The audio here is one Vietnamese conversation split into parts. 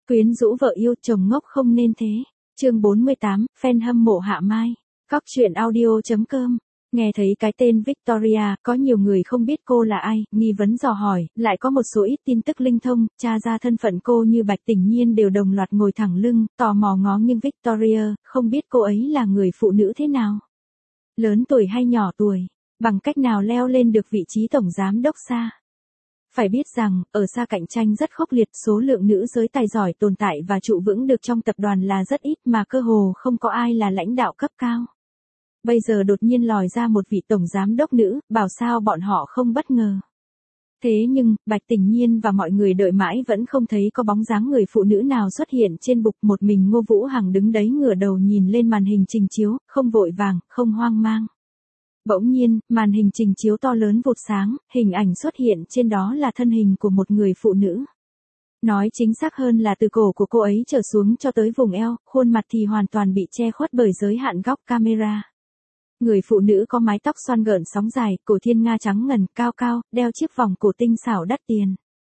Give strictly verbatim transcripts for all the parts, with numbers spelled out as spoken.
Quyến rũ vợ yêu, chồng ngốc không nên thế. Chương bốn mươi tám, fan hâm mộ Hạ Mai. Cóc truyện audio chấm com. Nghe thấy cái tên Victoria, có nhiều người không biết cô là ai, nghi vấn dò hỏi, lại có một số ít tin tức linh thông, tra ra thân phận cô như Bạch Tình Nhiên đều đồng loạt ngồi thẳng lưng, tò mò ngó nghiêng Victoria, không biết cô ấy là người phụ nữ thế nào. Lớn tuổi hay nhỏ tuổi, bằng cách nào leo lên được vị trí tổng giám đốc xa. Phải biết rằng, ở xa cạnh tranh rất khốc liệt, số lượng nữ giới tài giỏi tồn tại và trụ vững được trong tập đoàn là rất ít mà cơ hồ không có ai là lãnh đạo cấp cao. Bây giờ đột nhiên lòi ra một vị tổng giám đốc nữ, bảo sao bọn họ không bất ngờ. Thế nhưng, Bạch Tình Nhiên và mọi người đợi mãi vẫn không thấy có bóng dáng người phụ nữ nào xuất hiện trên bục, một mình Ngô Vũ Hằng đứng đấy ngửa đầu nhìn lên màn hình trình chiếu, không vội vàng, không hoang mang. Bỗng nhiên, màn hình trình chiếu to lớn vụt sáng, hình ảnh xuất hiện trên đó là thân hình của một người phụ nữ. Nói chính xác hơn là từ cổ của cô ấy trở xuống cho tới vùng eo, khuôn mặt thì hoàn toàn bị che khuất bởi giới hạn góc camera. Người phụ nữ có mái tóc xoăn gợn sóng dài, cổ thiên nga trắng ngần, cao cao, đeo chiếc vòng cổ tinh xảo đắt tiền.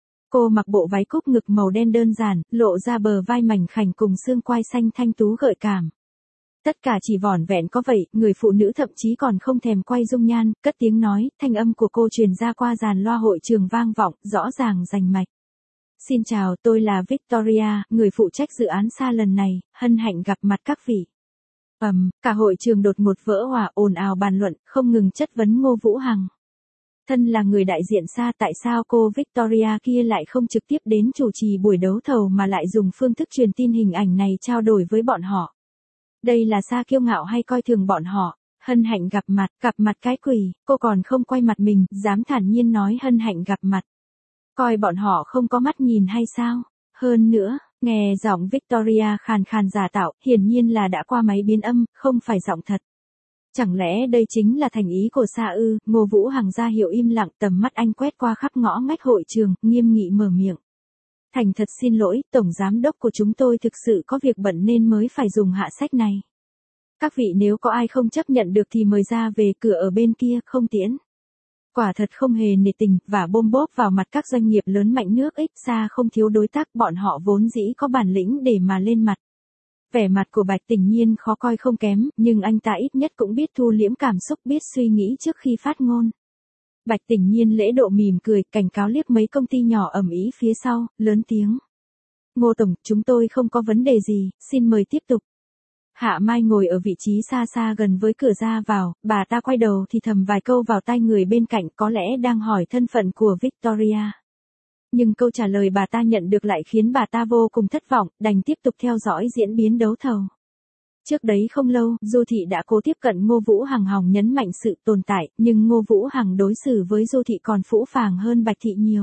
Cô mặc bộ váy cúc ngực màu đen đơn giản, lộ ra bờ vai mảnh khảnh cùng xương quai xanh thanh tú gợi cảm. Tất cả chỉ vỏn vẹn có vậy, người phụ nữ thậm chí còn không thèm quay dung nhan, cất tiếng nói, thanh âm của cô truyền ra qua dàn loa hội trường vang vọng, rõ ràng rành mạch. Xin chào, tôi là Victoria, người phụ trách dự án xa lần này, hân hạnh gặp mặt các vị. Ầm, um, cả hội trường đột ngột vỡ hòa, ồn ào bàn luận, không ngừng chất vấn Ngô Vũ Hằng. Thân là người đại diện xa, tại sao cô Victoria kia lại không trực tiếp đến chủ trì buổi đấu thầu mà lại dùng phương thức truyền tin hình ảnh này trao đổi với bọn họ? Đây là xa kiêu ngạo hay coi thường bọn họ? Hân hạnh gặp mặt, gặp mặt cái quỷ, cô còn không quay mặt mình, dám thản nhiên nói hân hạnh gặp mặt. Coi bọn họ không có mắt nhìn hay sao? Hơn nữa, nghe giọng Victoria khàn khàn giả tạo, hiển nhiên là đã qua máy biến âm, không phải giọng thật. Chẳng lẽ đây chính là thành ý của Sa ư? Ngô Vũ Hằng ra hiệu im lặng, tầm mắt anh quét qua khắp ngõ ngách hội trường, nghiêm nghị mở miệng. Thành thật xin lỗi, tổng giám đốc của chúng tôi thực sự có việc bận nên mới phải dùng hạ sách này. Các vị nếu có ai không chấp nhận được thì mời ra về, cửa ở bên kia, không tiễn. Quả thật không hề nể tình, và bôm bốp vào mặt các doanh nghiệp lớn mạnh nước X, Sa không thiếu đối tác, bọn họ vốn dĩ có bản lĩnh để mà lên mặt. Vẻ mặt của Bạch Tình Nhiên khó coi không kém, nhưng anh ta ít nhất cũng biết thu liễm cảm xúc, biết suy nghĩ trước khi phát ngôn. Bạch Tình Nhiên lễ độ mỉm cười, cảnh cáo liếc mấy công ty nhỏ ầm ĩ phía sau, lớn tiếng. Ngô Tổng, chúng tôi không có vấn đề gì, xin mời tiếp tục. Hạ Mai ngồi ở vị trí xa xa gần với cửa ra vào, bà ta quay đầu thì thầm vài câu vào tai người bên cạnh, có lẽ đang hỏi thân phận của Victoria. Nhưng câu trả lời bà ta nhận được lại khiến bà ta vô cùng thất vọng, đành tiếp tục theo dõi diễn biến đấu thầu. Trước đấy không lâu, Du Thị đã cố tiếp cận Ngô Vũ Hằng hòng nhấn mạnh sự tồn tại, nhưng Ngô Vũ Hằng đối xử với Du Thị còn phũ phàng hơn Bạch Thị nhiều.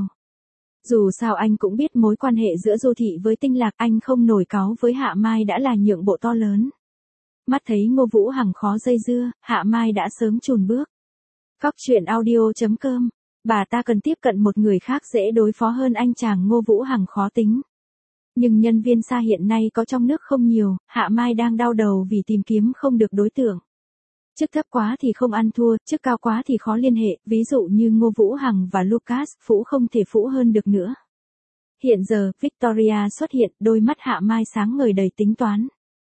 Dù sao anh cũng biết mối quan hệ giữa Du Thị với Tinh Lạc, anh không nổi cáu với Hạ Mai đã là nhượng bộ to lớn. Mắt thấy Ngô Vũ Hằng khó dây dưa, Hạ Mai đã sớm chùn bước. Cóc truyện audio chấm com. Bà ta cần tiếp cận một người khác dễ đối phó hơn anh chàng Ngô Vũ Hằng khó tính. Nhưng nhân viên xa hiện nay có trong nước không nhiều, Hạ Mai đang đau đầu vì tìm kiếm không được đối tượng. Chức thấp quá thì không ăn thua, chức cao quá thì khó liên hệ, ví dụ như Ngô Vũ Hằng và Lucas, phũ không thể phũ hơn được nữa. Hiện giờ, Victoria xuất hiện, đôi mắt Hạ Mai sáng ngời đầy tính toán.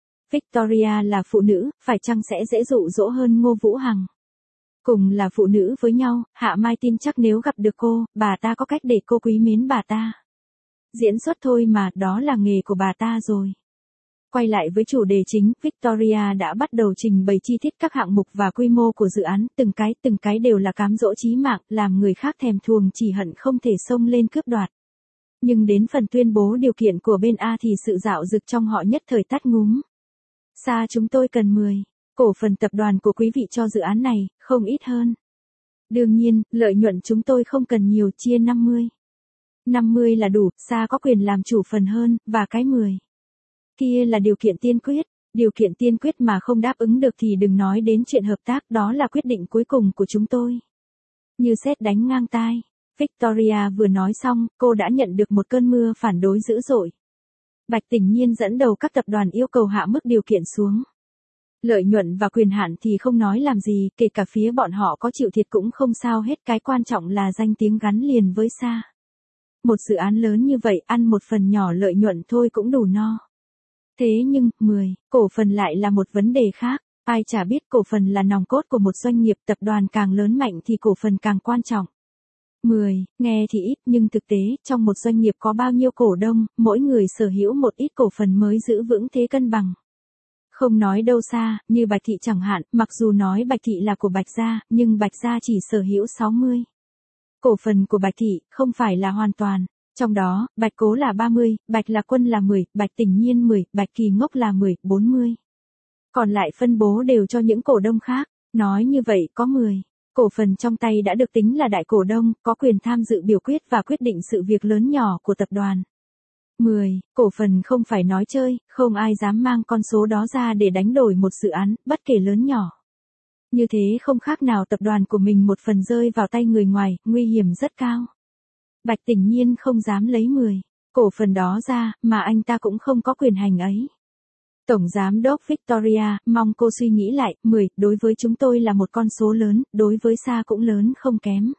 Victoria là phụ nữ, phải chăng sẽ dễ dụ dỗ hơn Ngô Vũ Hằng? Cùng là phụ nữ với nhau, Hạ Mai tin chắc nếu gặp được cô, bà ta có cách để cô quý mến bà ta. Diễn xuất thôi mà, đó là nghề của bà ta rồi. Quay lại với chủ đề chính, Victoria đã bắt đầu trình bày chi tiết các hạng mục và quy mô của dự án, từng cái từng cái đều là cám dỗ chí mạng, làm người khác thèm thuồng chỉ hận không thể xông lên cướp đoạt. Nhưng đến phần tuyên bố điều kiện của bên A thì sự dạo dực trong họ nhất thời tắt ngúm. Sa chúng tôi cần mười cổ phần tập đoàn của quý vị cho dự án này, không ít hơn. Đương nhiên, lợi nhuận chúng tôi không cần nhiều, chia năm mươi. năm mươi là đủ, Sa có quyền làm chủ phần hơn, và cái mười kia là điều kiện tiên quyết. Điều kiện tiên quyết mà không đáp ứng được thì đừng nói đến chuyện hợp tác, đó là quyết định cuối cùng của chúng tôi. Như sét đánh ngang tai, Victoria vừa nói xong, cô đã nhận được một cơn mưa phản đối dữ dội. Bạch Tình Nhiên dẫn đầu các tập đoàn yêu cầu hạ mức điều kiện xuống. Lợi nhuận và quyền hạn thì không nói làm gì, kể cả phía bọn họ có chịu thiệt cũng không sao hết, cái quan trọng là danh tiếng gắn liền với Sa. một dự án lớn như vậy ăn một phần nhỏ lợi nhuận thôi cũng đủ no. Thế nhưng, mười, cổ phần lại là một vấn đề khác. Ai chả biết cổ phần là nòng cốt của một doanh nghiệp, tập đoàn càng lớn mạnh thì cổ phần càng quan trọng. mười, nghe thì ít nhưng thực tế, trong một doanh nghiệp có bao nhiêu cổ đông, mỗi người sở hữu một ít cổ phần mới giữ vững thế cân bằng. Không nói đâu xa, như Bạch Thị chẳng hạn, mặc dù nói Bạch Thị là của Bạch Gia, nhưng Bạch Gia chỉ sở hữu sáu mươi. Cổ phần của Bạch Thị không phải là hoàn toàn. Trong đó, Bạch Cố là ba mươi, Bạch Lạc Quân là mười, Bạch Tình Nhiên mười, Bạch Kỳ Ngốc là mười, bốn mươi. Còn lại phân bố đều cho những cổ đông khác. Nói như vậy có mười. Cổ phần trong tay đã được tính là đại cổ đông, có quyền tham dự biểu quyết và quyết định sự việc lớn nhỏ của tập đoàn. mười. Cổ phần không phải nói chơi, không ai dám mang con số đó ra để đánh đổi một dự án, bất kể lớn nhỏ. Như thế không khác nào tập đoàn của mình một phần rơi vào tay người ngoài, nguy hiểm rất cao. Bạch Tình Nhiên không dám lấy mười. Cổ phần đó ra, mà anh ta cũng không có quyền hành ấy. Tổng Giám đốc Victoria, mong cô suy nghĩ lại, mười, đối với chúng tôi là một con số lớn, đối với Sa cũng lớn không kém.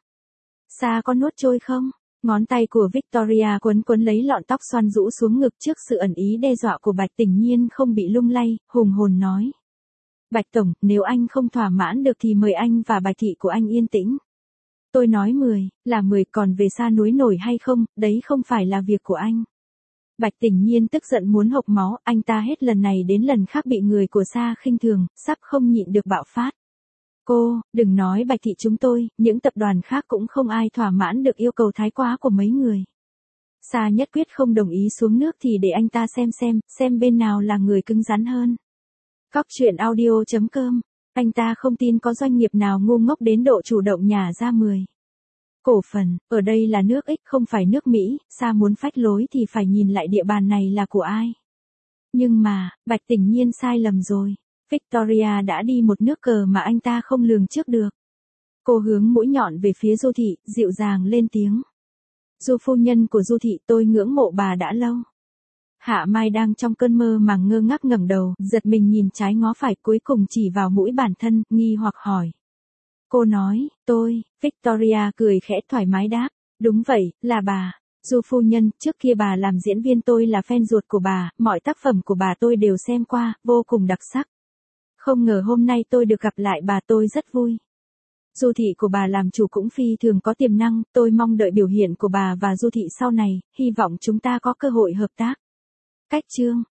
Sa có nuốt trôi không? Ngón tay của Victoria quấn quấn lấy lọn tóc xoăn rũ xuống ngực trước sự ẩn ý đe dọa của Bạch Tình Nhiên không bị lung lay, hùng hồn nói. Bạch Tổng, nếu anh không thỏa mãn được thì mời anh và Bạch Thị của anh yên tĩnh. Tôi nói mười, là mười, còn về Sa núi nổi hay không, đấy không phải là việc của anh. Bạch Tình Nhiên tức giận muốn hộc máu, anh ta hết lần này đến lần khác bị người của Sa khinh thường, sắp không nhịn được bạo phát. Cô, đừng nói Bạch Thị chúng tôi, những tập đoàn khác cũng không ai thỏa mãn được yêu cầu thái quá của mấy người. Sa nhất quyết không đồng ý xuống nước thì để anh ta xem xem, xem bên nào là người cứng rắn hơn. Cóc truyện audio chấm com, anh ta không tin có doanh nghiệp nào ngu ngốc đến độ chủ động nhả ra mười. Cổ phần, ở đây là nước X không phải nước Mỹ, Sa muốn phách lối thì phải nhìn lại địa bàn này là của ai. Nhưng mà, Bạch Tình Nhiên sai lầm rồi. Victoria đã đi một nước cờ mà anh ta không lường trước được. Cô hướng mũi nhọn về phía Du Thị, dịu dàng lên tiếng. Du phu nhân của Du Thị, tôi ngưỡng mộ bà đã lâu. Hạ Mai đang trong cơn mơ màng ngơ ngác ngẩng đầu, giật mình nhìn trái ngó phải cuối cùng chỉ vào mũi bản thân, nghi hoặc hỏi. Cô nói, tôi, Victoria cười khẽ thoải mái đáp. Đúng vậy, là bà. Du phu nhân, trước kia bà làm diễn viên tôi là fan ruột của bà, mọi tác phẩm của bà tôi đều xem qua, vô cùng đặc sắc. Không ngờ hôm nay tôi được gặp lại bà tôi rất vui. Du Thị của bà làm chủ cũng phi thường có tiềm năng, tôi mong đợi biểu hiện của bà và Du Thị sau này, hy vọng chúng ta có cơ hội hợp tác. Cách chương